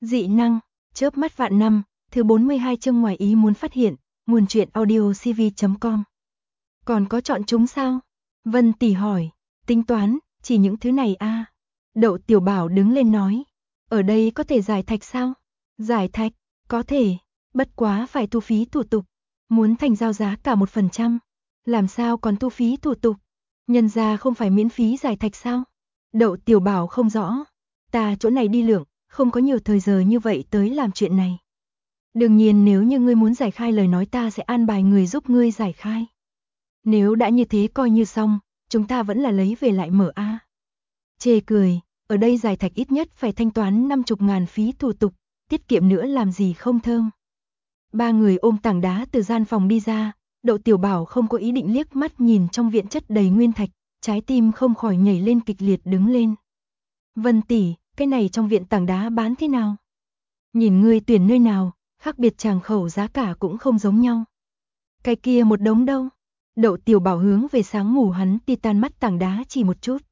Dị năng, chớp mắt vạn năm, thứ 42 chương ngoài ý muốn phát hiện, nguồn truyện audio cv.com. Còn có chọn chúng sao? Vân Tỷ hỏi, tính toán, chỉ những thứ này a. Đậu Tiểu Bảo đứng lên nói, ở đây có thể giải thạch sao? Giải thạch, có thể, bất quá phải thu phí thủ tục, muốn thành giao giá cả 1%, làm sao còn thu phí thủ tục? Nhân ra không phải miễn phí giải thạch sao? Đậu Tiểu Bảo không rõ, ta chỗ này đi lượng, không có nhiều thời giờ như vậy tới làm chuyện này. Đương nhiên nếu như ngươi muốn giải khai lời nói ta sẽ an bài người giúp ngươi giải khai. Nếu đã như thế coi như xong, chúng ta vẫn là lấy về lại mở a. Chê cười, ở đây giải thạch ít nhất phải thanh toán 50.000 phí thủ tục, tiết kiệm nữa làm gì không thơm. Ba người ôm tảng đá từ gian phòng đi ra, Đậu Tiểu Bảo không có ý định liếc mắt nhìn trong viện chất đầy nguyên thạch, trái tim không khỏi nhảy lên kịch liệt đứng lên. Vân tỷ, cái này trong viện tảng đá bán thế nào? Nhìn ngươi tuyển nơi nào, khác biệt tràng khẩu giá cả cũng không giống nhau. Cái kia một đống đâu? Đậu Tiểu Bảo hướng về sáng ngủ hắn titan mắt tảng đá chỉ một chút.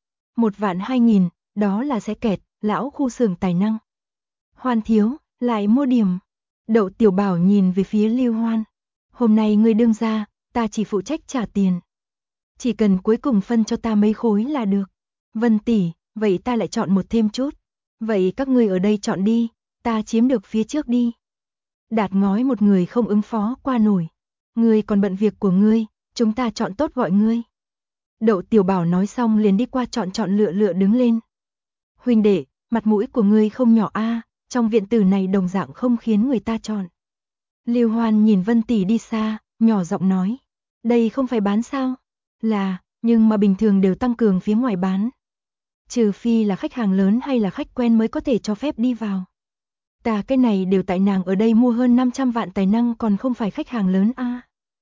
1.200.000, đó là sẽ kẹt, lão khu xưởng tài năng. Hoan thiếu, lại mua điểm. Đậu Tiểu Bảo nhìn về phía Lưu Hoan. Hôm nay ngươi đương ra, ta chỉ phụ trách trả tiền. Chỉ cần cuối cùng phân cho ta mấy khối là được. Vân tỷ, vậy ta lại chọn một thêm chút. Vậy các ngươi ở đây chọn đi, ta chiếm được phía trước đi. Đạt ngói một người không ứng phó qua nổi. Ngươi còn bận việc của ngươi, chúng ta chọn tốt gọi ngươi. Đậu Tiểu Bảo nói xong liền đi qua chọn lựa đứng lên. Huynh đệ, mặt mũi của ngươi không nhỏ a, trong viện tử này đồng dạng không khiến người ta chọn. Lưu Hoan nhìn Vân tỷ đi xa, nhỏ giọng nói, đây không phải bán sao? Là, nhưng mà bình thường đều tăng cường phía ngoài bán. Trừ phi là khách hàng lớn hay là khách quen mới có thể cho phép đi vào. Ta cái này đều tại nàng ở đây mua hơn 500 vạn tài năng còn không phải khách hàng lớn a.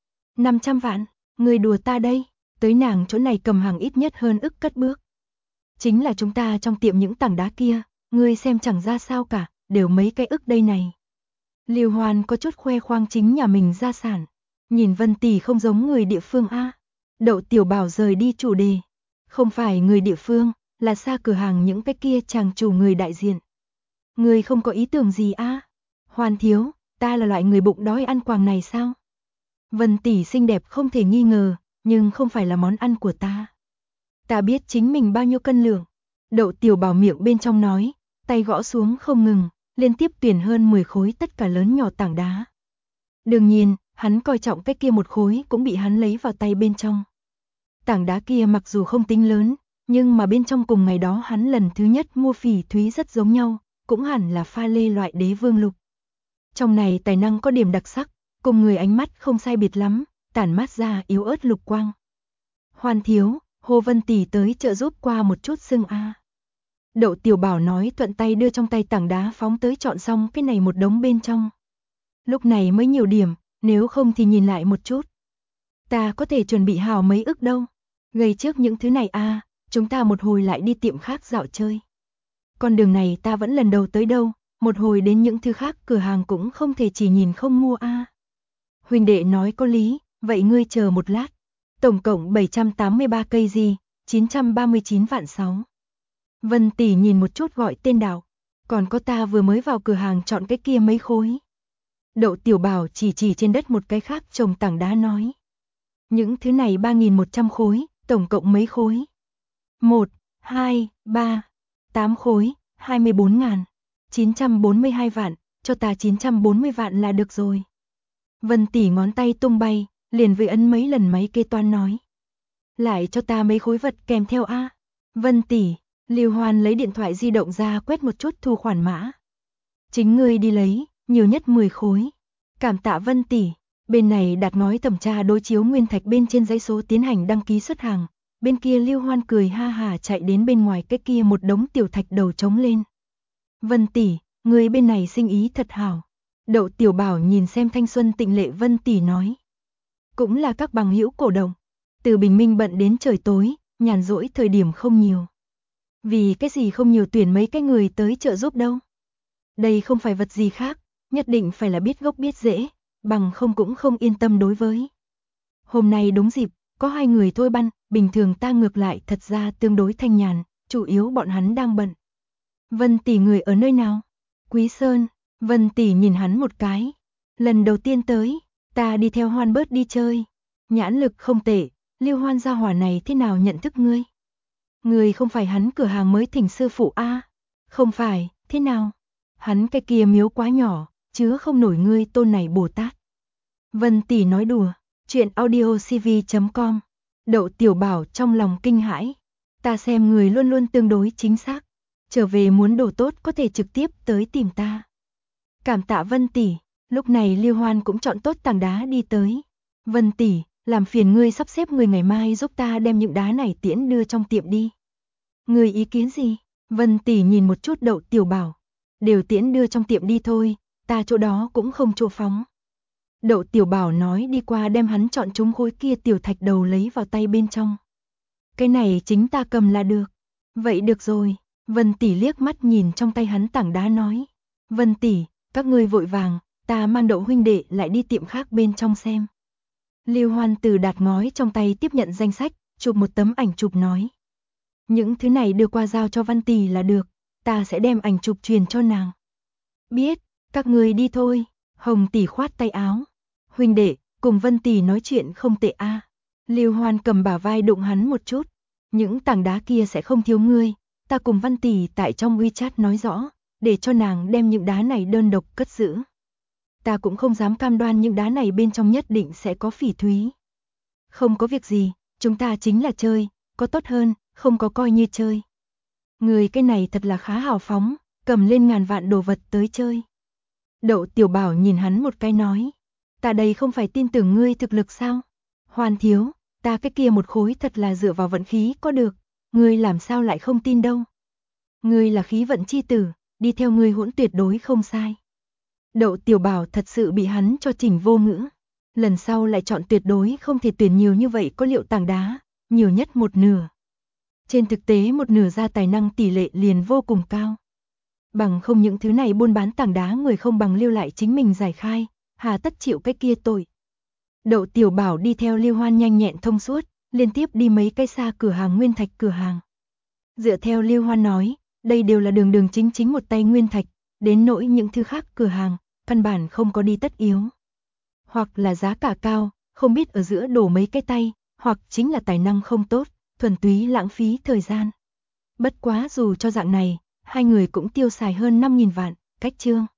500 vạn, người đùa ta đây, tới nàng chỗ này cầm hàng ít nhất hơn ức cất bước. Chính là chúng ta trong tiệm những tảng đá kia, ngươi xem chẳng ra sao cả, đều mấy cái ức đây này. Lưu Hoan có chút khoe khoang chính nhà mình gia sản, nhìn Vân tỷ không giống người địa phương a. Đậu Tiểu Bảo rời đi chủ đề, không phải người địa phương, là xa cửa hàng những cái kia chàng chủ người đại diện. Người không có ý tưởng gì a? Hoan thiếu, ta là loại người bụng đói ăn quàng này sao? Vân tỷ xinh đẹp không thể nghi ngờ, nhưng không phải là món ăn của ta. Ta biết chính mình bao nhiêu cân lượng. Đậu Tiểu Bảo miệng bên trong nói, tay gõ xuống không ngừng, liên tiếp tuyển hơn 10 khối tất cả lớn nhỏ tảng đá. Đương nhiên, hắn coi trọng cái kia một khối cũng bị hắn lấy vào tay bên trong. Tảng đá kia mặc dù không tính lớn, nhưng mà bên trong cùng ngày đó hắn lần thứ nhất mua phỉ thúy rất giống nhau, cũng hẳn là pha lê loại đế vương lục. Trong này tài năng có điểm đặc sắc, cùng người ánh mắt không sai biệt lắm, tản mát ra yếu ớt lục quang. Hoan thiếu, Hồ Vân tỷ tới trợ giúp qua một chút xưng a. Đậu Tiểu Bảo nói thuận tay đưa trong tay tảng đá phóng tới chọn xong cái này một đống bên trong. Lúc này mới nhiều điểm, nếu không thì nhìn lại một chút. Ta có thể chuẩn bị hào mấy ức đâu. Gây trước những thứ này a, chúng ta một hồi lại đi tiệm khác dạo chơi. Con đường này ta vẫn lần đầu tới đâu, một hồi đến những thứ khác cửa hàng cũng không thể chỉ nhìn không mua a. Huynh đệ nói có lý, vậy ngươi chờ một lát. Tổng cộng 783 cây gì, 939 vạn 6. Vân tỷ nhìn một chút gọi tên Đào, còn có ta vừa mới vào cửa hàng chọn cái kia mấy khối. Đậu Tiểu Bảo chỉ trên đất một cái khác trồng tảng đá nói. Những thứ này 3.100 khối, tổng cộng mấy khối? 1, 2, 3, 8 khối, 24.000, 942 vạn, cho ta 940 vạn là được rồi. Vân tỷ ngón tay tung bay, liền với ấn mấy lần máy kê toán nói. Lại cho ta mấy khối vật kèm theo a. Vân tỷ, Lưu Hoan lấy điện thoại di động ra quét một chút thu khoản mã. Chính ngươi đi lấy, nhiều nhất 10 khối. Cảm tạ Vân tỷ. Bên này Đạt ngói thẩm tra đối chiếu nguyên thạch bên trên giấy số tiến hành đăng ký xuất hàng. Bên kia Lưu Hoan cười ha hà chạy đến bên ngoài cái kia một đống tiểu thạch đầu trống lên. Vân tỷ, người bên này sinh ý thật hảo. Đậu Tiểu Bảo nhìn xem thanh xuân tịnh lệ Vân tỷ nói. Cũng là các bằng hữu cổ động. Từ bình minh bận đến trời tối, nhàn rỗi thời điểm không nhiều. Vì cái gì không nhiều tuyển mấy cái người tới trợ giúp đâu. Đây không phải vật gì khác, nhất định phải là biết gốc biết rễ, bằng không cũng không yên tâm đối với. Hôm nay đúng dịp, có 2 người thôi băn, bình thường ta ngược lại thật ra tương đối thanh nhàn, chủ yếu bọn hắn đang bận. Vân tỷ người ở nơi nào? Quý Sơn, Vân tỷ nhìn hắn một cái. Lần đầu tiên tới, ta đi theo Hoan bớt đi chơi. Nhãn lực không tệ, Lưu Hoan gia hỏa này thế nào nhận thức ngươi? Ngươi không phải hắn cửa hàng mới thỉnh sư phụ a? Không phải, thế nào? Hắn cái kia miếu quá nhỏ, chứa không nổi ngươi tôn này Bồ Tát. Vân tỷ nói đùa, chuyện audiocv.com. Đậu Tiểu Bảo trong lòng kinh hãi. Ta xem người luôn luôn tương đối chính xác. Trở về muốn đồ tốt có thể trực tiếp tới tìm ta. Cảm tạ Vân tỷ. Lúc này Lưu Hoan cũng chọn tốt tảng đá đi tới. Vân tỷ, làm phiền ngươi sắp xếp người ngày mai giúp ta đem những đá này tiễn đưa trong tiệm đi. Ngươi ý kiến gì? Vân tỷ nhìn một chút Đậu Tiểu Bảo. Đều tiễn đưa trong tiệm đi thôi, ta chỗ đó cũng không chỗ phóng. Đậu Tiểu Bảo nói đi qua đem hắn chọn chúng khối kia tiểu thạch đầu lấy vào tay bên trong. Cái này chính ta cầm là được. Vậy được rồi, Vân tỷ liếc mắt nhìn trong tay hắn tảng đá nói. Vân tỷ, các ngươi vội vàng, ta mang Đậu huynh đệ lại đi tiệm khác bên trong xem. Lưu Hoan từ đạt ngói trong tay tiếp nhận danh sách, chụp một tấm ảnh chụp nói. Những thứ này đưa qua giao cho Văn tỷ là được, ta sẽ đem ảnh chụp truyền cho nàng. Biết, các ngươi đi thôi. Hồng tỷ khoát tay áo. Huynh đệ, cùng Vân tỷ nói chuyện không tệ a. Lưu Hoan cầm bả vai đụng hắn một chút. Những tảng đá kia sẽ không thiếu ngươi, ta cùng Văn tỷ tại trong WeChat nói rõ, để cho nàng đem những đá này đơn độc cất giữ. Ta cũng không dám cam đoan những đá này bên trong nhất định sẽ có phỉ thúy. Không có việc gì, chúng ta chính là chơi, có tốt hơn, không có coi như chơi. Người cái này thật là khá hào phóng, cầm lên ngàn vạn đồ vật tới chơi. Đậu Tiểu Bảo nhìn hắn một cái nói, ta đây không phải tin tưởng ngươi thực lực sao? Hoan thiếu, ta cái kia một khối thật là dựa vào vận khí có được, ngươi làm sao lại không tin đâu? Ngươi là khí vận chi tử, đi theo ngươi hỗn tuyệt đối không sai. Đậu Tiểu Bảo thật sự bị hắn cho chỉnh vô ngữ. Lần sau lại chọn tuyệt đối không thể tuyển nhiều như vậy có liệu tảng đá, nhiều nhất một nửa. Trên thực tế một nửa ra tài năng tỷ lệ liền vô cùng cao. Bằng không những thứ này buôn bán tảng đá người không bằng lưu lại chính mình giải khai, hà tất chịu cái kia tội. Đậu Tiểu Bảo đi theo Lưu Hoan nhanh nhẹn thông suốt, liên tiếp đi mấy cây xa cửa hàng nguyên thạch cửa hàng. Dựa theo Lưu Hoan nói, đây đều là đường đường chính chính một tay nguyên thạch, đến nỗi những thứ khác cửa hàng, căn bản không có đi tất yếu. Hoặc là giá cả cao, không biết ở giữa đổ mấy cái tay, hoặc chính là tài năng không tốt, thuần túy lãng phí thời gian. Bất quá dù cho dạng này, hai người cũng tiêu xài hơn 5.000 vạn, cách chương.